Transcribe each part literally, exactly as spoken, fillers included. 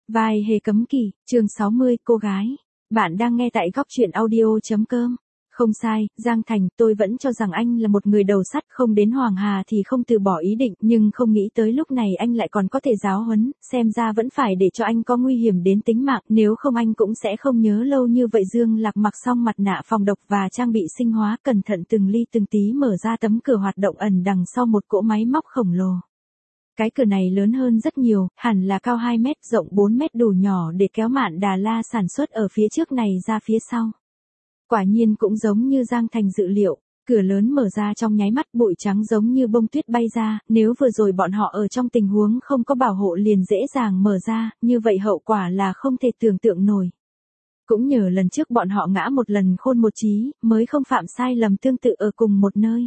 Vai hề cấm kỵ, chương sáu mươi, cô gái. Bạn đang nghe tại góc truyện audio.com. Không sai, Giang Thành, tôi vẫn cho rằng anh là một người đầu sắt, không đến Hoàng Hà thì không từ bỏ ý định, nhưng không nghĩ tới lúc này anh lại còn có thể giáo huấn, xem ra vẫn phải để cho anh có nguy hiểm đến tính mạng, nếu không anh cũng sẽ không nhớ lâu như vậy. Dương Lạc mặc xong mặt nạ phòng độc và trang bị sinh hóa, cẩn thận từng ly từng tí mở ra tấm cửa hoạt động ẩn đằng sau một cỗ máy móc khổng lồ. Cái cửa này lớn hơn rất nhiều, hẳn là cao hai mét, rộng bốn mét, đủ nhỏ để kéo Mạn Đà La sản xuất ở phía trước này ra phía sau. Quả nhiên cũng giống như Giang Thành dự liệu, cửa lớn mở ra trong nháy mắt, bụi trắng giống như bông tuyết bay ra, nếu vừa rồi bọn họ ở trong tình huống không có bảo hộ liền dễ dàng mở ra, như vậy hậu quả là không thể tưởng tượng nổi. Cũng nhờ lần trước bọn họ ngã một lần khôn một trí, mới không phạm sai lầm tương tự ở cùng một nơi.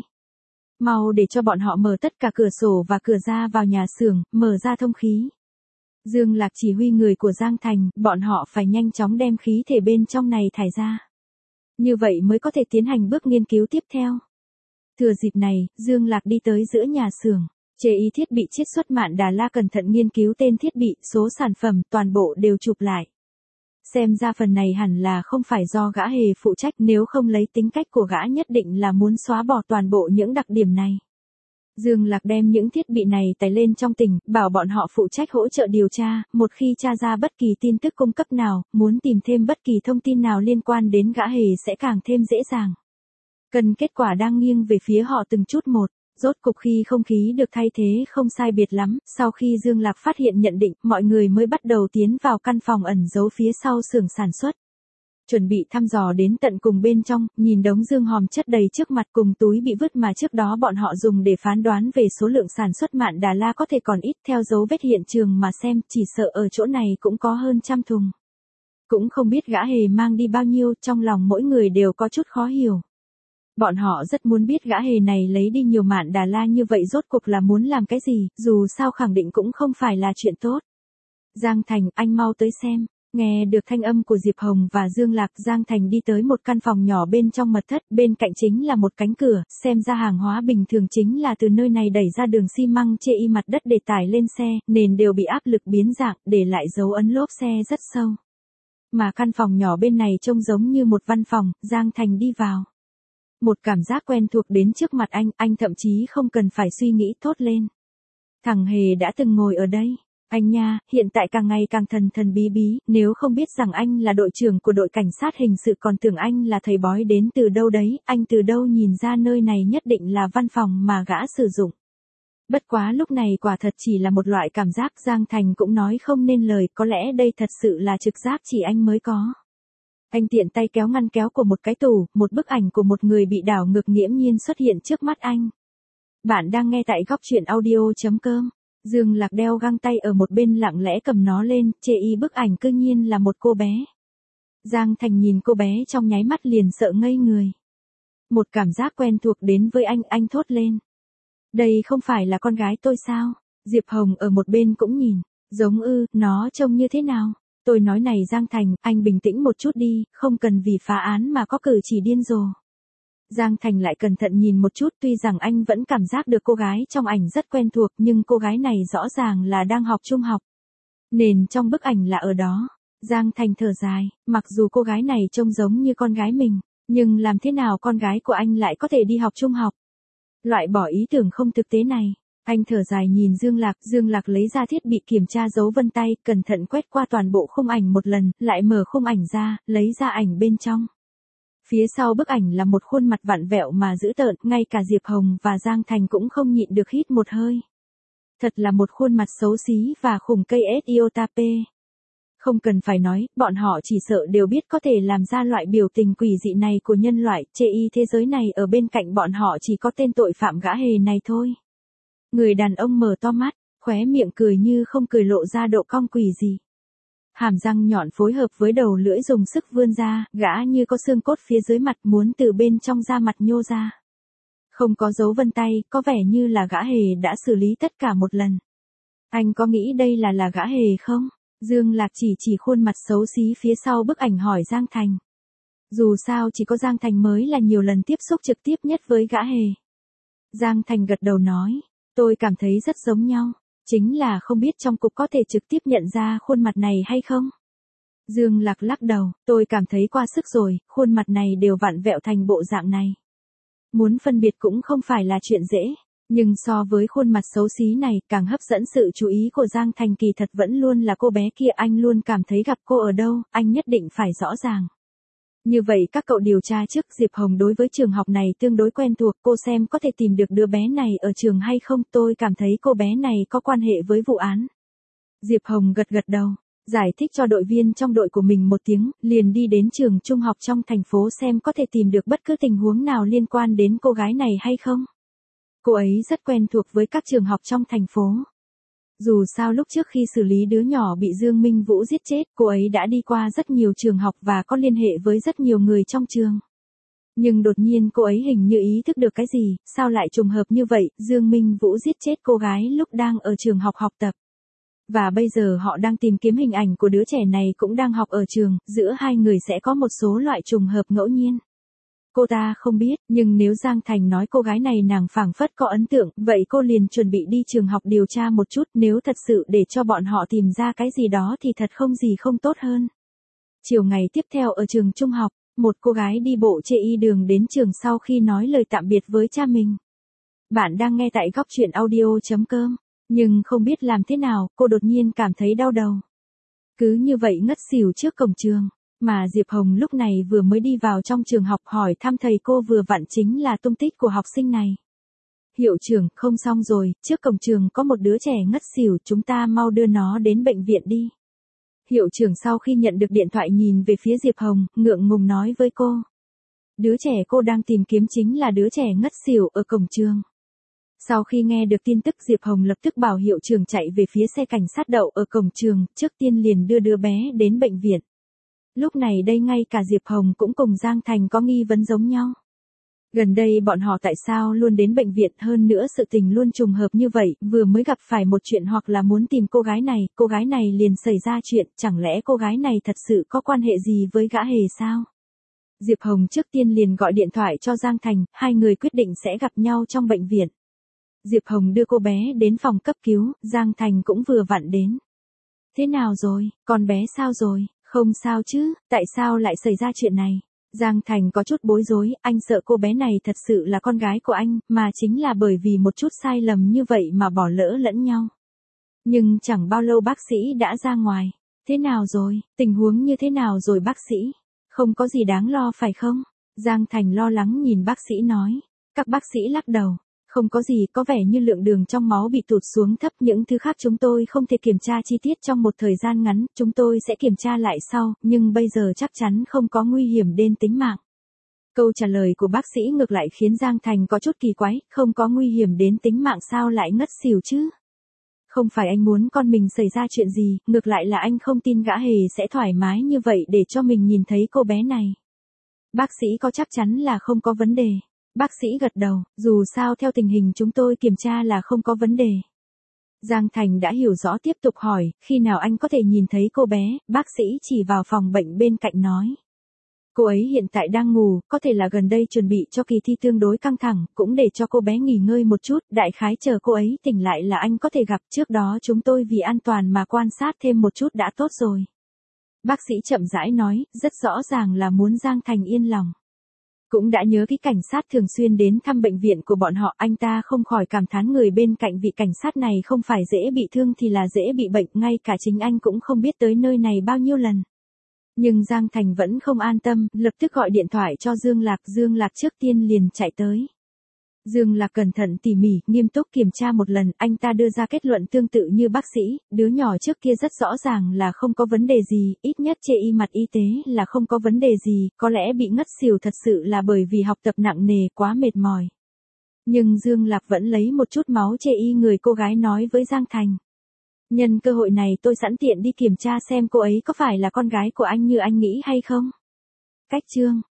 Mau để cho bọn họ mở tất cả cửa sổ và cửa ra vào nhà xưởng, mở ra thông khí. Dương Lạc chỉ huy người của Giang Thành, bọn họ phải nhanh chóng đem khí thể bên trong này thải ra. Như vậy mới có thể tiến hành bước nghiên cứu tiếp theo. Thừa dịp này, Dương Lạc đi tới giữa nhà xưởng, chế ý thiết bị chiết xuất Mạn Đà La cẩn thận nghiên cứu tên thiết bị, số sản phẩm, toàn bộ đều chụp lại. Xem ra phần này hẳn là không phải do gã hề phụ trách, nếu không lấy tính cách của gã nhất định là muốn xóa bỏ toàn bộ những đặc điểm này. Dương Lạc đem những thiết bị này tải lên trong tỉnh, bảo bọn họ phụ trách hỗ trợ điều tra, một khi tra ra bất kỳ tin tức cung cấp nào, muốn tìm thêm bất kỳ thông tin nào liên quan đến gã hề sẽ càng thêm dễ dàng. Cần kết quả đang nghiêng về phía họ từng chút một. Rốt cục khi không khí được thay thế không sai biệt lắm, sau khi Dương Lạc phát hiện nhận định, mọi người mới bắt đầu tiến vào căn phòng ẩn giấu phía sau xưởng sản xuất. Chuẩn bị thăm dò đến tận cùng bên trong, nhìn đống dương hòm chất đầy trước mặt cùng túi bị vứt mà trước đó bọn họ dùng để phán đoán về số lượng sản xuất Mạn Đà La có thể còn ít, theo dấu vết hiện trường mà xem, chỉ sợ ở chỗ này cũng có hơn trăm thùng. Cũng không biết gã hề mang đi bao nhiêu, trong lòng mỗi người đều có chút khó hiểu. Bọn họ rất muốn biết gã hề này lấy đi nhiều Mạn Đà La như vậy rốt cuộc là muốn làm cái gì, dù sao khẳng định cũng không phải là chuyện tốt. Giang Thành, anh mau tới xem. Nghe được thanh âm của Diệp Hồng và Dương Lạc, Giang Thành đi tới một căn phòng nhỏ bên trong mật thất, bên cạnh chính là một cánh cửa, xem ra hàng hóa bình thường chính là từ nơi này đẩy ra đường xi măng chê y mặt đất để tải lên xe, nền đều bị áp lực biến dạng, để lại dấu ấn lốp xe rất sâu. Mà căn phòng nhỏ bên này trông giống như một văn phòng, Giang Thành đi vào. Một cảm giác quen thuộc đến trước mặt anh, anh thậm chí không cần phải suy nghĩ thốt lên. Thằng Hề đã từng ngồi ở đây. Anh nha, hiện tại càng ngày càng thần thần bí bí, nếu không biết rằng anh là đội trưởng của đội cảnh sát hình sự còn tưởng anh là thầy bói đến từ đâu đấy, anh từ đâu nhìn ra nơi này nhất định là văn phòng mà gã sử dụng. Bất quá lúc này quả thật chỉ là một loại cảm giác, Giang Thành cũng nói không nên lời, có lẽ đây thật sự là trực giác chỉ anh mới có. Anh tiện tay kéo ngăn kéo của một cái tủ, một bức ảnh của một người bị đảo ngược nghiễm nhiên xuất hiện trước mắt anh. Bạn đang nghe tại góc truyện audio.com. Dương Lạc đeo găng tay ở một bên lặng lẽ cầm nó lên, chê y bức ảnh cư nhiên là một cô bé. Giang Thành nhìn cô bé trong nháy mắt liền sợ ngây người. Một cảm giác quen thuộc đến với anh, anh thốt lên. Đây không phải là con gái tôi sao? Diệp Hồng ở một bên cũng nhìn, giống ư, nó trông như thế nào? Tôi nói này Giang Thành, anh bình tĩnh một chút đi, không cần vì phá án mà có cử chỉ điên rồ. Giang Thành lại cẩn thận nhìn một chút, tuy rằng anh vẫn cảm giác được cô gái trong ảnh rất quen thuộc, nhưng cô gái này rõ ràng là đang học trung học. Nền trong bức ảnh là ở đó. Giang Thành thở dài, mặc dù cô gái này trông giống như con gái mình, nhưng làm thế nào con gái của anh lại có thể đi học trung học? Loại bỏ ý tưởng không thực tế này. Anh thở dài nhìn Dương Lạc, Dương Lạc lấy ra thiết bị kiểm tra dấu vân tay, cẩn thận quét qua toàn bộ khung ảnh một lần, lại mở khung ảnh ra, lấy ra ảnh bên trong. Phía sau bức ảnh là một khuôn mặt vặn vẹo mà dữ tợn, ngay cả Diệp Hồng và Giang Thành cũng không nhịn được hít một hơi. Thật là một khuôn mặt xấu xí và khủng cây Etiotape. Không cần phải nói, bọn họ chỉ sợ đều biết có thể làm ra loại biểu tình quỷ dị này của nhân loại, chê y thế giới này ở bên cạnh bọn họ chỉ có tên tội phạm gã hề này thôi. Người đàn ông mở to mắt, khóe miệng cười như không cười lộ ra độ cong quỷ gì. Hàm răng nhọn phối hợp với đầu lưỡi dùng sức vươn ra, gã như có xương cốt phía dưới mặt muốn từ bên trong da mặt nhô ra. Không có dấu vân tay, có vẻ như là gã hề đã xử lý tất cả một lần. Anh có nghĩ đây là là gã hề không? Dương Lạc chỉ chỉ khuôn mặt xấu xí phía sau bức ảnh hỏi Giang Thành. Dù sao chỉ có Giang Thành mới là nhiều lần tiếp xúc trực tiếp nhất với gã hề. Giang Thành gật đầu nói, tôi cảm thấy rất giống nhau. Chính là không biết trong cục có thể trực tiếp nhận ra khuôn mặt này hay không? Dương Lạc lắc đầu, tôi cảm thấy qua sức rồi, khuôn mặt này đều vặn vẹo thành bộ dạng này. Muốn phân biệt cũng không phải là chuyện dễ, nhưng so với khuôn mặt xấu xí này, càng hấp dẫn sự chú ý của Giang Thành kỳ thật vẫn luôn là cô bé kia, anh luôn cảm thấy gặp cô ở đâu, anh nhất định phải rõ ràng. Như vậy các cậu điều tra trước, Diệp Hồng đối với trường học này tương đối quen thuộc, cô xem có thể tìm được đứa bé này ở trường hay không, tôi cảm thấy cô bé này có quan hệ với vụ án. Diệp Hồng gật gật đầu, giải thích cho đội viên trong đội của mình một tiếng, liền đi đến trường trung học trong thành phố xem có thể tìm được bất cứ tình huống nào liên quan đến cô gái này hay không. Cô ấy rất quen thuộc với các trường học trong thành phố. Dù sao lúc trước khi xử lý đứa nhỏ bị Dương Minh Vũ giết chết, cô ấy đã đi qua rất nhiều trường học và có liên hệ với rất nhiều người trong trường. Nhưng đột nhiên cô ấy hình như ý thức được cái gì, sao lại trùng hợp như vậy, Dương Minh Vũ giết chết cô gái lúc đang ở trường học học tập. Và bây giờ họ đang tìm kiếm hình ảnh của đứa trẻ này cũng đang học ở trường, giữa hai người sẽ có một số loại trùng hợp ngẫu nhiên. Cô ta không biết, nhưng nếu Giang Thành nói cô gái này nàng phảng phất có ấn tượng, vậy cô liền chuẩn bị đi trường học điều tra một chút, nếu thật sự để cho bọn họ tìm ra cái gì đó thì thật không gì không tốt hơn. Chiều ngày tiếp theo ở trường trung học, một cô gái đi bộ chê y đường đến trường sau khi nói lời tạm biệt với cha mình. Bạn đang nghe tại góc truyện audio chấm com, nhưng không biết làm thế nào, cô đột nhiên cảm thấy đau đầu. Cứ như vậy ngất xỉu trước cổng trường. Mà Diệp Hồng lúc này vừa mới đi vào trong trường học hỏi thăm thầy cô vừa vặn chính là tung tích của học sinh này. Hiệu trưởng, không xong rồi, trước cổng trường có một đứa trẻ ngất xỉu, chúng ta mau đưa nó đến bệnh viện đi. Hiệu trưởng sau khi nhận được điện thoại nhìn về phía Diệp Hồng, ngượng ngùng nói với cô. Đứa trẻ cô đang tìm kiếm chính là đứa trẻ ngất xỉu ở cổng trường. Sau khi nghe được tin tức, Diệp Hồng lập tức bảo hiệu trưởng chạy về phía xe cảnh sát đậu ở cổng trường, trước tiên liền đưa đứa bé đến bệnh viện. Lúc này đây ngay cả Diệp Hồng cũng cùng Giang Thành có nghi vấn giống nhau. Gần đây bọn họ tại sao luôn đến bệnh viện, hơn nữa sự tình luôn trùng hợp như vậy, vừa mới gặp phải một chuyện hoặc là muốn tìm cô gái này, cô gái này liền xảy ra chuyện, chẳng lẽ cô gái này thật sự có quan hệ gì với gã hề sao? Diệp Hồng trước tiên liền gọi điện thoại cho Giang Thành, hai người quyết định sẽ gặp nhau trong bệnh viện. Diệp Hồng đưa cô bé đến phòng cấp cứu, Giang Thành cũng vừa vặn đến. Thế nào rồi, con bé sao rồi? Không sao chứ, tại sao lại xảy ra chuyện này? Giang Thành có chút bối rối, anh sợ cô bé này thật sự là con gái của anh, mà chính là bởi vì một chút sai lầm như vậy mà bỏ lỡ lẫn nhau. Nhưng chẳng bao lâu bác sĩ đã ra ngoài. Thế nào rồi, tình huống như thế nào rồi bác sĩ? Không có gì đáng lo phải không? Giang Thành lo lắng nhìn bác sĩ nói. Các bác sĩ lắc đầu. Không có gì, có vẻ như lượng đường trong máu bị tụt xuống thấp, những thứ khác chúng tôi không thể kiểm tra chi tiết trong một thời gian ngắn, chúng tôi sẽ kiểm tra lại sau, nhưng bây giờ chắc chắn không có nguy hiểm đến tính mạng. Câu trả lời của bác sĩ ngược lại khiến Giang Thành có chút kỳ quái, không có nguy hiểm đến tính mạng sao lại ngất xỉu chứ? Không phải anh muốn con mình xảy ra chuyện gì, ngược lại là anh không tin gã hề sẽ thoải mái như vậy để cho mình nhìn thấy cô bé này. Bác sĩ có chắc chắn là không có vấn đề. Bác sĩ gật đầu, dù sao theo tình hình chúng tôi kiểm tra là không có vấn đề. Giang Thành đã hiểu rõ tiếp tục hỏi, khi nào anh có thể nhìn thấy cô bé, bác sĩ chỉ vào phòng bệnh bên cạnh nói. Cô ấy hiện tại đang ngủ, có thể là gần đây chuẩn bị cho kỳ thi tương đối căng thẳng, cũng để cho cô bé nghỉ ngơi một chút, đại khái chờ cô ấy tỉnh lại là anh có thể gặp, trước đó chúng tôi vì an toàn mà quan sát thêm một chút đã tốt rồi. Bác sĩ chậm rãi nói, rất rõ ràng là muốn Giang Thành yên lòng. Cũng đã nhớ cái cảnh sát thường xuyên đến thăm bệnh viện của bọn họ, anh ta không khỏi cảm thán người bên cạnh vị cảnh sát này không phải dễ bị thương thì là dễ bị bệnh, ngay cả chính anh cũng không biết tới nơi này bao nhiêu lần. Nhưng Giang Thành vẫn không an tâm, lập tức gọi điện thoại cho Dương Lạc, Dương Lạc trước tiên liền chạy tới. Dương Lạc cẩn thận tỉ mỉ, nghiêm túc kiểm tra một lần, anh ta đưa ra kết luận tương tự như bác sĩ, đứa nhỏ trước kia rất rõ ràng là không có vấn đề gì, ít nhất chê y mặt y tế là không có vấn đề gì, có lẽ bị ngất xỉu thật sự là bởi vì học tập nặng nề quá mệt mỏi. Nhưng Dương Lạc vẫn lấy một chút máu chê y người cô gái nói với Giang Thành. Nhân cơ hội này tôi sẵn tiện đi kiểm tra xem cô ấy có phải là con gái của anh như anh nghĩ hay không. Cách chương